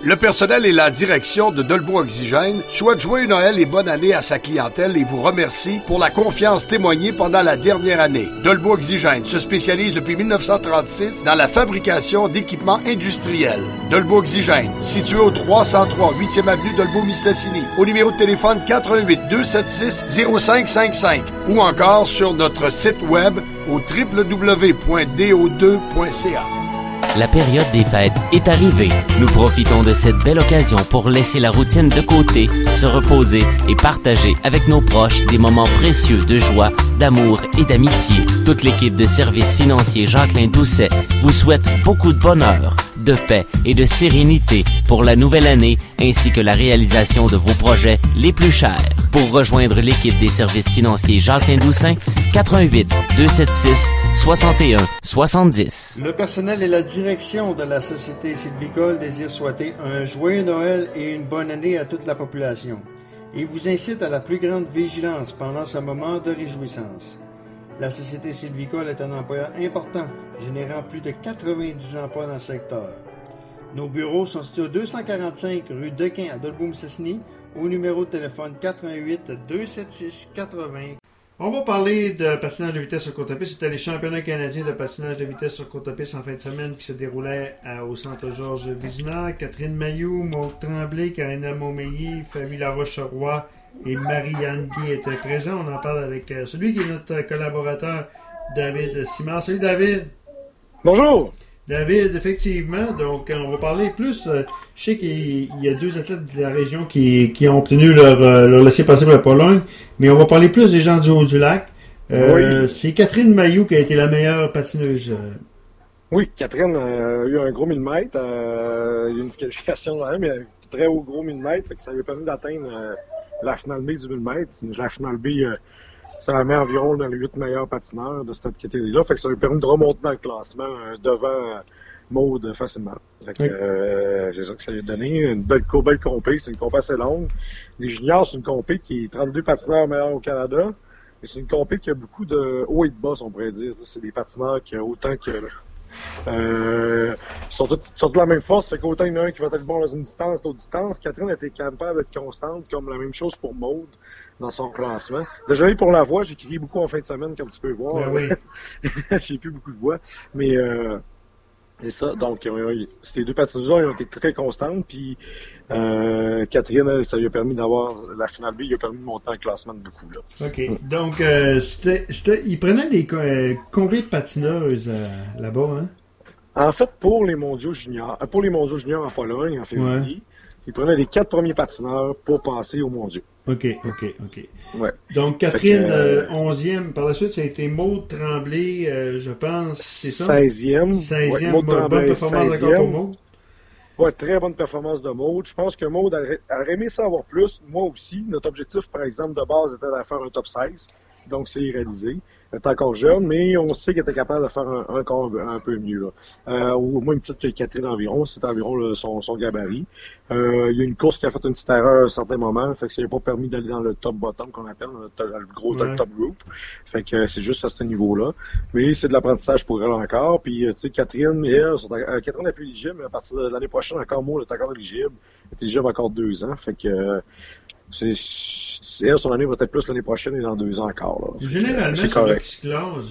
Le personnel et la direction de Dolbeau Oxygène souhaitent joyeux Noël et bonne année à sa clientèle et vous remercie pour la confiance témoignée pendant la dernière année. Dolbeau Oxygène se spécialise depuis 1936 dans la fabrication d'équipements industriels. Dolbeau Oxygène, situé au 303 8e avenue Dolbeau-Mistassini, au numéro de téléphone 88 276 0555 ou encore sur notre site web au www.do2.ca. La période des fêtes est arrivée. Nous profitons de cette belle occasion pour laisser la routine de côté, se reposer et partager avec nos proches des moments précieux de joie, d'amour et d'amitié. Toute l'équipe de services financiers Jacqueline Doucet vous souhaite beaucoup de bonheur, de paix et de sérénité pour la nouvelle année ainsi que la réalisation de vos projets les plus chers. Pour rejoindre l'équipe des services financiers Jacqueline Doucet, 88 276 61 70. Le personnel et la direction de la Société sylvicole désirent souhaiter un joyeux Noël et une bonne année à toute la population et vous incite à la plus grande vigilance pendant ce moment de réjouissance. La Société sylvicole est un employeur important, générant plus de 90 emplois dans le secteur. Nos bureaux sont situés au 245 rue Dequin à Dolbeau-Mistassini, au numéro de téléphone 88 276 80. On va parler de patinage de vitesse sur courte piste. C'était les championnats canadiens de patinage de vitesse sur courte piste en fin de semaine qui se déroulaient au centre Georges Vézina. Catherine Mailloux, Maude Tremblay, Karina Montmeilly, Famille Laroche-Roy et Marie-Anne Guy étaient présents. On en parle avec celui qui est notre collaborateur, David Simard. Salut David! Bonjour! David, effectivement, donc on va parler plus, je sais qu'il y a deux athlètes de la région qui ont obtenu leur laissez-passer pour la Pologne, mais on va parler plus des gens du Haut-du-Lac. Oui. C'est Catherine Mailloux qui a été la meilleure patineuse. Oui, Catherine a eu un gros 1000 mètres, il y a eu une disqualification là, mais un très haut gros 1000 mètres, fait que ça lui a permis d'atteindre la finale B du 1000 mètres. La finale B, ça la met environ dans les 8 meilleurs patineurs de cette catégorie-là. Fait que ça lui permet de remonter dans le classement devant Maude facilement. Fait que, c'est ça que ça lui a donné. Une belle compé. C'est une compé assez longue. Les juniors, c'est une compé qui est 32 patineurs meilleurs au Canada. Et c'est une compé qui a beaucoup de haut et de bas, on pourrait dire. C'est des patineurs qui ont autant que... sont de la même force, fait qu'autant il y en a un qui va être bon dans une distance, d'autres distances. Catherine était capable d'être constante, comme la même chose pour Maude dans son classement. Déjà, pour la voix, j'ai crié beaucoup en fin de semaine, comme tu peux voir. Ben oui. J'ai plus beaucoup de voix, mais c'est ça. Donc, ces deux patineuses-là, ils ont été très constantes, puis Catherine, ça lui a permis d'avoir la finale B, il a permis de monter en classement de beaucoup, là. OK. Donc, il prenait combien de patineuses là-bas, hein? En fait, pour les mondiaux juniors en Pologne, en février, il prenait les 4 premiers patineurs pour passer aux mondiaux. OK. Ouais. Donc, Catherine, 11e. Par la suite, ça a été Maude Tremblay, je pense, c'est ça? 16e. 16e, Maude Tremblay, bonne performance 16e. encore pour Maude. Ouais, très bonne performance de Maude. Je pense que Maude aurait aimé ça avoir plus. Moi aussi. Notre objectif, par exemple, de base, était de faire un top 16. Donc, c'est réalisé. Elle est encore jeune, mais on sait qu'elle était capable de faire encore un peu mieux, là. Au moins une petite que Catherine environ. C'est environ son gabarit. Il y a une course qui a fait une petite erreur à un certain moment. Fait que ça lui a pas permis d'aller dans le top bottom qu'on appelle, le gros top group. Fait que c'est juste à ce niveau-là. Mais c'est de l'apprentissage pour elle encore. Puis, tu sais, Catherine et elle, Catherine n'est plus éligible, mais à partir de l'année prochaine, encore Maud est encore éligible. Elle est éligible encore 2 ans. Fait que, son année va être plus l'année prochaine et dans 2 ans encore, là. Généralement, c'est correct. Qui se classe,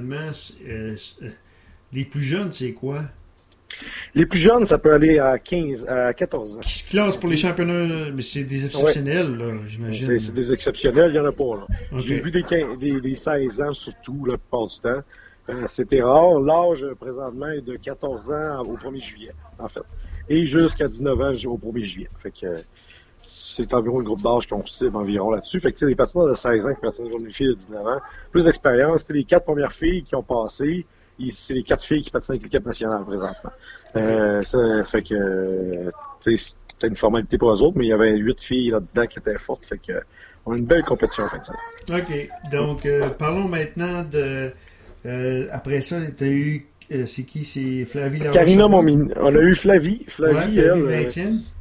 les plus jeunes, c'est quoi? Les plus jeunes, ça peut aller à 14 ans. Qui se classent pour les championnats, mais c'est des exceptionnels, là, j'imagine. C'est des exceptionnels, il n'y en a pas, là. Okay. J'ai vu des 16 ans, surtout, la plupart du temps. C'était rare. L'âge, présentement, est de 14 ans au 1er juillet, en fait. Et jusqu'à 19 ans au 1er juillet. Fait que c'est environ le groupe d'âge qu'on cible environ là-dessus. Fait que, tu sais, les patineurs de 16 ans qui patinent aujourd'hui, une fille de 19 ans, plus d'expérience. C'était les 4 premières filles qui ont passé. C'est les 4 filles qui patinent avec l'équipe nationale présentement. Ça fait que, tu sais, c'était une formalité pour eux autres, mais il y avait 8 filles là-dedans qui étaient fortes. Fait que, on a une belle compétition en fin de semaine. OK. Donc, parlons maintenant de... après ça, tu as eu... c'est qui? C'est Flavie Laroche? Karina Montminy. On a eu Flavie. Ouais, Flavie 20e.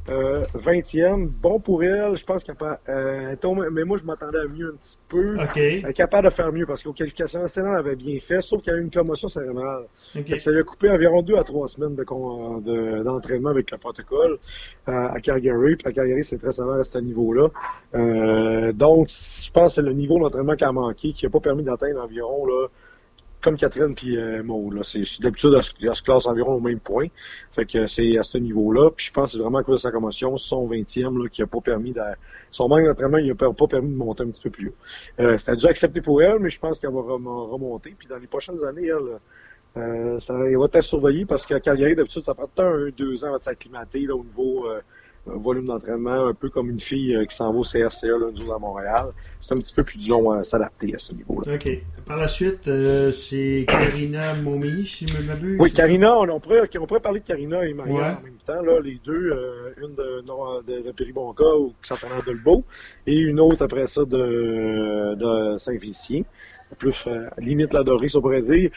20e, bon pour elle, je pense qu'elle tombe, mais moi je m'attendais à mieux un petit peu. Okay. Elle est capable de faire mieux parce qu'aux qualifications nationales, elle avait bien fait, sauf qu'elle a eu une commotion cérébrale. Okay. Ça lui a coupé environ 2 à 3 semaines d'entraînement avec le protocole à Calgary. Puis à Calgary, c'est très sévère à ce niveau-là. Donc, je pense que c'est le niveau d'entraînement qui a manqué, qui n'a pas permis d'atteindre environ là, comme Catherine puis Maud, là. D'habitude, elle se classe environ au même point. Fait que c'est à ce niveau-là. Puis je pense que c'est vraiment à cause de sa commotion, son 20e, là, qui a pas permis son manque d'entraînement, il a pas permis de monter un petit peu plus haut. C'était dû accepter pour elle, mais je pense qu'elle va remonter. Puis dans les prochaines années, elle va être surveillée parce qu'à Calgary, d'habitude, ça prend 1-2 ans avant de s'acclimater là, au niveau volume d'entraînement, un peu comme une fille qui s'en va au CRCA là, nous à Montréal. C'est un petit peu plus long à s'adapter à ce niveau-là. OK. Par la suite, c'est Karina Mommy, si je me m'abuse. Oui, Karina, on pourrait parler de Karina et Marianne Ouais. en même temps. Là, les deux, une de Péribonca qui s'entraîne à Dolbeau et une autre après ça de Saint-Félicien. Plus limite la dorée, si on pourrait dire.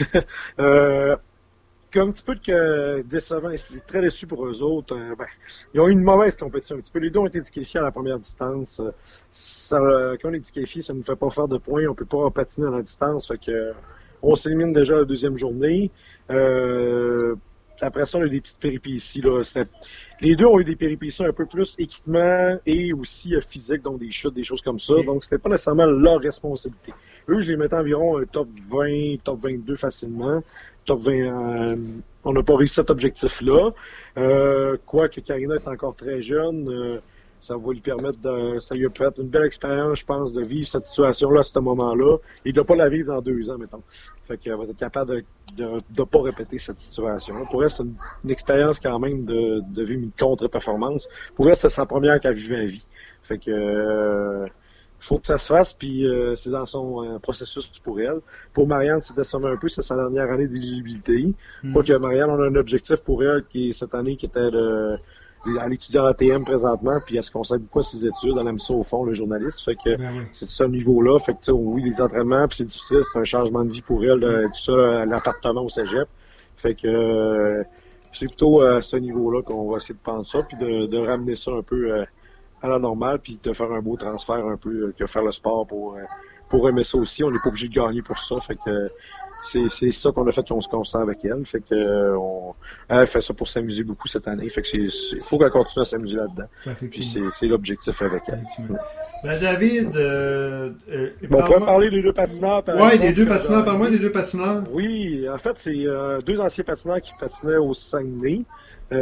Un petit peu décevant, c'est très déçu pour eux autres. Ils ont eu une mauvaise compétition un petit peu. Les deux ont été disqualifiés à la première distance. Quand on est disqualifié, ça ne nous fait pas faire de points. On peut pas patiner à la distance. Fait que on s'élimine déjà la deuxième journée. Après ça, on a eu des petites péripéties. Là. Les deux ont eu des péripéties un peu plus équipement et aussi physique, donc des chutes, des choses comme ça. Donc, c'était pas nécessairement leur responsabilité. Eux, je les mettais environ un top 20, top 22 facilement. Top 20, on n'a pas réussi cet objectif-là. Quoique Karina est encore très jeune, ça va lui permettre ça lui a fait une belle expérience, je pense, de vivre cette situation-là à ce moment-là et de ne pas la vivre dans 2 ans, mettons. Fait qu'elle va être capable de ne pas répéter cette situation-là. Pour elle, c'est une expérience quand même de vivre une contre-performance. Pour elle, c'était sa première qu'elle vivait à vie. Fait que faut que ça se fasse, puis c'est dans son processus pour elle. Pour Marianne, c'est décevant un peu, c'est sa dernière année d'éligibilité. Pas que Marianne, on a un objectif pour elle qui est cette année qui était elle étudie en ATM présentement, puis elle se consacre beaucoup à ses études, elle aime ça au fond, le journaliste. Fait que c'est ce niveau-là. Fait que oui, les entraînements, puis c'est difficile, c'est un changement de vie pour elle, tout ça, l'appartement au cégep. Fait que c'est plutôt à ce niveau-là qu'on va essayer de prendre ça, puis de ramener ça un peu à la normale, puis de faire un beau transfert un peu, que faire le sport pour aimer ça aussi. On n'est pas obligé de gagner pour ça. Fait que c'est ça qu'on a fait qu'on se concentre avec elle. Fait que elle fait ça pour s'amuser beaucoup cette année. Fait que faut qu'elle continue à s'amuser là-dedans. Puis c'est l'objectif avec elle. David, on pourrait parler des deux patineurs. Oui, des deux patineurs. Parle-moi des deux patineurs. Oui, en fait, c'est 2 anciens patineurs qui patinaient au Saguenay. On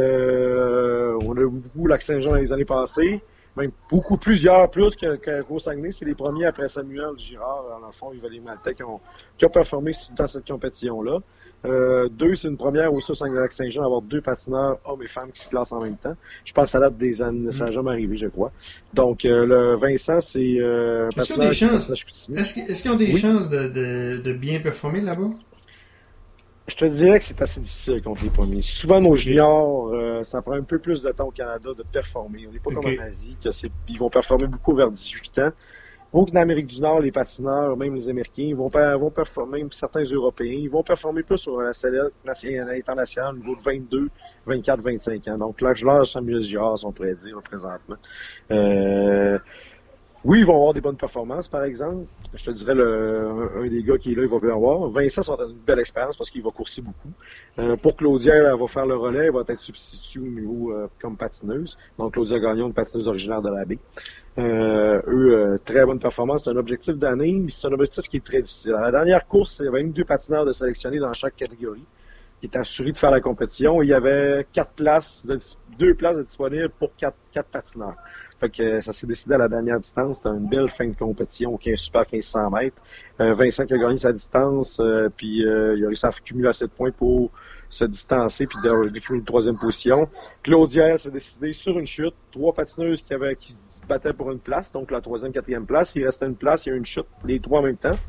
a eu beaucoup Lac-Saint-Jean dans les années passées. Même plusieurs plus qu'au Saguenay. C'est les premiers après Samuel Girard, dans le fond, Yves Maltais, qui ont performé dans cette compétition-là. 2, c'est une première aussi au Saguenay-Lac-Saint-Jean, avoir 2 patineurs, hommes et femmes, qui se classent en même temps. Je pense que ça date des années, ça n'a jamais arrivé, je crois. Donc, le Vincent, c'est patineur. Est-ce qu'ils ont des chances de bien performer là-bas? Je te dirais que c'est assez difficile contre les premiers. Souvent, nos juniors, ça prend un peu plus de temps au Canada de performer. On n'est pas comme en Asie, ils vont performer beaucoup vers 18 ans. Donc, en Amérique du Nord, les patineurs, même les Américains, ils vont performer, même certains Européens, ils vont performer plus sur la scène internationale au niveau de 22, 24, 25 ans. Donc, l'âge Samuel Girard, on pourrait dire, présentement. Oui, ils vont avoir des bonnes performances, par exemple. Je te dirais, un des gars qui est là, il va bien avoir. Vincent, ça va être une belle expérience parce qu'il va courser beaucoup. Pour Claudia, elle va faire le relais, elle va être substituée au niveau comme patineuse. Donc, Claudia Gagnon, une patineuse originaire de la baie. Très bonne performance. C'est un objectif d'année, mais c'est un objectif qui est très difficile. À la dernière course, il y avait 22 patineurs de sélectionnés dans chaque catégorie qui étaient assurés de faire la compétition. Il y avait 2 places de disponibles pour 4 patineurs. Fait que ça s'est décidé à la dernière distance. C'était une belle fin de compétition, un super 1500 mètres. Vincent qui a gagné sa distance, puis il a réussi à accumuler assez de points pour se distancer puis d'accumuler une 3e position. Claudia s'est décidée sur une chute. 3 patineuses qui se battaient pour une place, donc la 3e, 4e place. Il restait une place, il y a eu une chute, les 3 en même temps.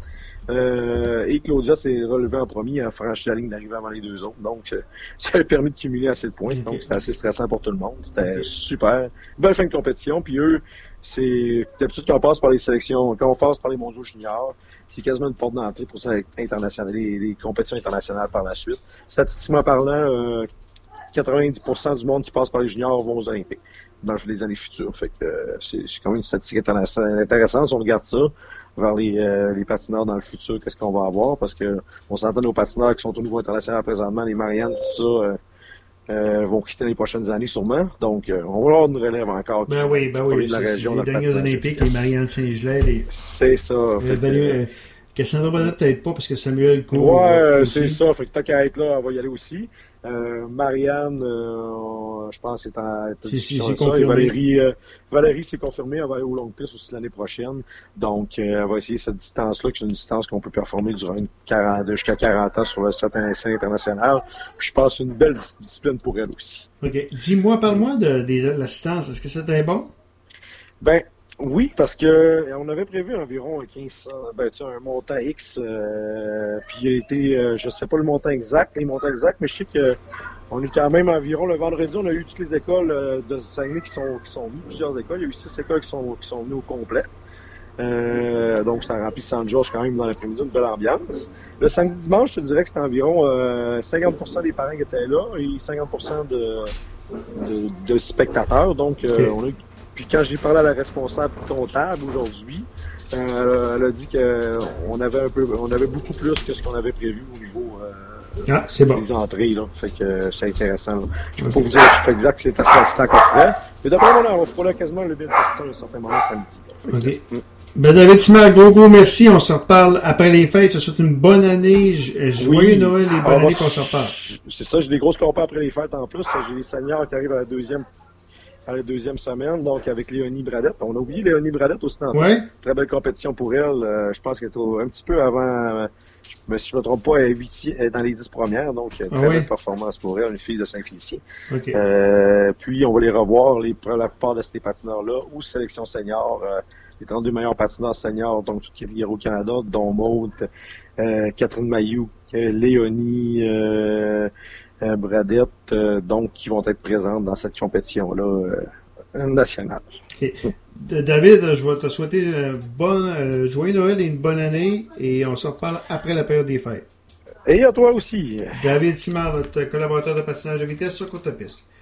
Et Claudia s'est relevée en premier, a franchi la ligne d'arrivée avant les 2 autres. Donc, ça a permis de cumuler assez de points. Donc, c'était assez stressant pour tout le monde. C'était super. Belle fin de compétition. Puis eux, c'est d'habitude quand on passe par les sélections, quand on passe par les mondiaux juniors, c'est quasiment une porte d'entrée pour ça international, les compétitions internationales par la suite. Statistiquement parlant, 90% du monde qui passe par les juniors vont aux Olympiques dans les années futures. Fait que c'est quand même une statistique intéressante si on regarde ça, vers les patineurs dans le futur, qu'est-ce qu'on va avoir, parce que on s'entend nos patineurs qui sont au niveau international présentement, les Marianne, tout ça, vont quitter les prochaines années sûrement. Donc, on va avoir une relève encore. Ben oui. De la région, les dernières Olympiques, les Marianne Saint-Gelais, c'est ça. Cassandra Bonnet peut-être pas, parce que Samuel court. Ouais, c'est ça. Fait que tant qu'à être là, on va y aller aussi. Marianne, je pense, c'est en c'est confirmé. Et Valérie s'est confirmée, elle va aller au long piste aussi l'année prochaine. Donc, elle va essayer cette distance-là, qui est une distance qu'on peut performer durant jusqu'à 40 ans sur le certain essai international. Puis, je pense que c'est une belle discipline pour elle aussi. OK. Parle-moi de l'assistance. Est-ce que c'était bon? Ben, oui, parce que on avait prévu environ un montant X, puis il a été, je sais pas les montants exacts, mais je sais que on est quand même environ, le vendredi, on a eu toutes les écoles de Saguenay qui sont venues, plusieurs écoles, il y a eu 6 écoles qui sont venues au complet. Donc ça a rempli Saint-Georges quand même dans l'après-midi, une belle ambiance. Le samedi-dimanche, je te dirais que c'était environ 50% des parents qui étaient là et 50% de spectateurs, donc on a eu. Puis quand j'ai parlé à la responsable comptable aujourd'hui, elle a dit qu'on avait beaucoup plus que ce qu'on avait prévu au niveau des entrées. Là. Fait que c'est intéressant. Là. Je peux pas vous dire je suis exact que c'est assistant qu'on ferait. Mais d'après moi, on fera là quasiment le 1000 assistants à un certain moment samedi. Ben David Simard, gros merci. On se reparle après les fêtes. Je te souhaite une bonne année. Joyeux Noël et bonne année qu'on se reparle. C'est ça, j'ai des grosses compères après les fêtes en plus. J'ai les seniors qui arrivent à la deuxième semaine, donc avec Léonie Bradette. On a oublié Léonie Bradette aussi tantôt. Ouais. Très belle compétition pour elle. Je pense qu'elle était un petit peu avant, si je ne me trompe pas, elle est dans les 10 premières, donc très belle performance pour elle, une fille de Saint-Félicien. Okay. Puis on va les revoir, la plupart de ces patineurs-là, ou sélection senior, les 32 meilleurs patineurs seniors, donc tout qui est au Canada, dont Maud, Catherine Mailloux, Léonie, Bradette, donc qui vont être présentes dans cette compétition-là nationale. Okay. David, je vais te souhaiter joyeux Noël et une bonne année, et on se reparle après la période des fêtes. Et à toi aussi. David Simard, notre collaborateur de patinage de vitesse sur courte piste.